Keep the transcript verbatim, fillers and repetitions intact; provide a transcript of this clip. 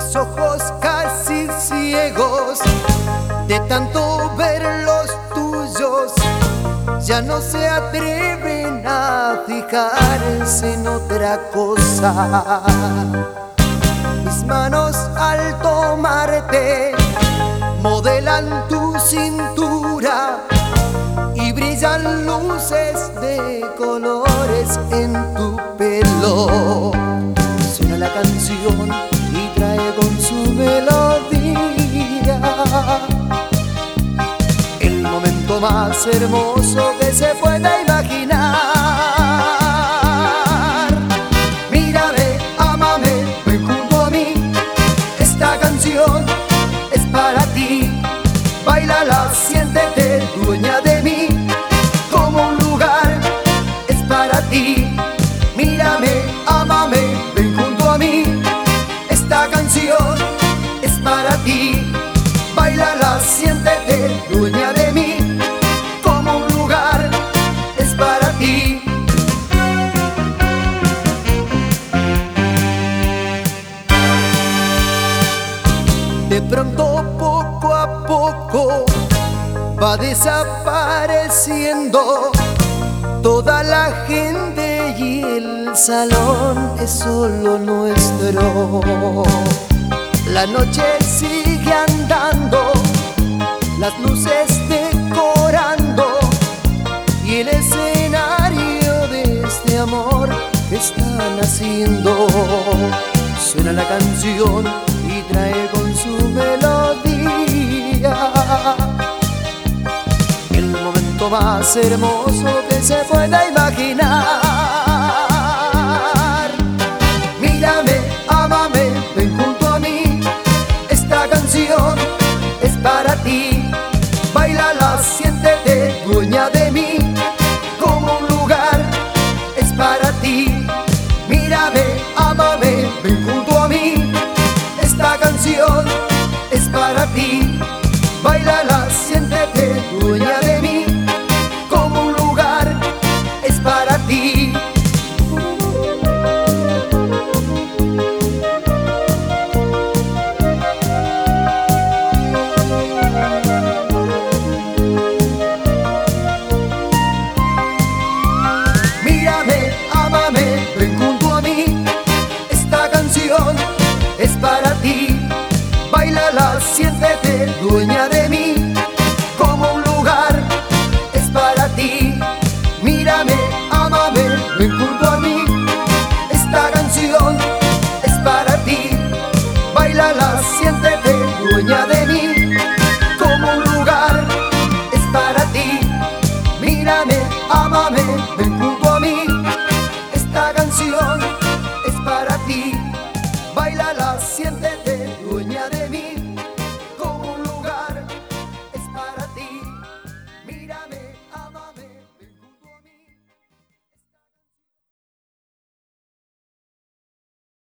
mis ojos casi ciegos de tanto ver los tuyos, ya no se atreven a fijarse en otra cosa. Mis manos al tomarte modelan tu cintura y brillan luces de colores en tu pelo. Suena la canción y trae con su melodía el momento más hermoso que se pueda imaginar. Mírame, ámame, ven junto a mí, esta canción es para ti. Báilala, siéntete dueña de mí, como un lugar es para ti. Mírame, ámame, ven junto a mí, esta canción es para ti. Báilala, siéntete dueña de mí, como un lugar es para ti. De pronto, poco a poco, va desapareciendo toda la gente y el salón es solo nuestro. La noche sigue andando, las luces decorando y el escenario de este amor está naciendo. Suena la canción y trae con su melodía el momento más hermoso que se pueda imaginar. Mírame, ámame, ven junto a mí, esta canción es para ti. Báilala, siéntete dueña de mí, como un lugar es para ti. Mírame, ámame, ven junto a mí, esta canción es para ti. Báilala, siéntete dueña de mí, como un lugar es para ti. Mírame, ámame, ven junto a mí, esta canción es para ti. Báilala, siéntete dueña de mí, como un lugar es para ti. Mírame, ámame, ven junto a mí, esta canción es para ti. Báilala, siéntete dueña de mí, como un lugar es para ti. Mírame, ámame, ven junto a mí, esta canción es para ti.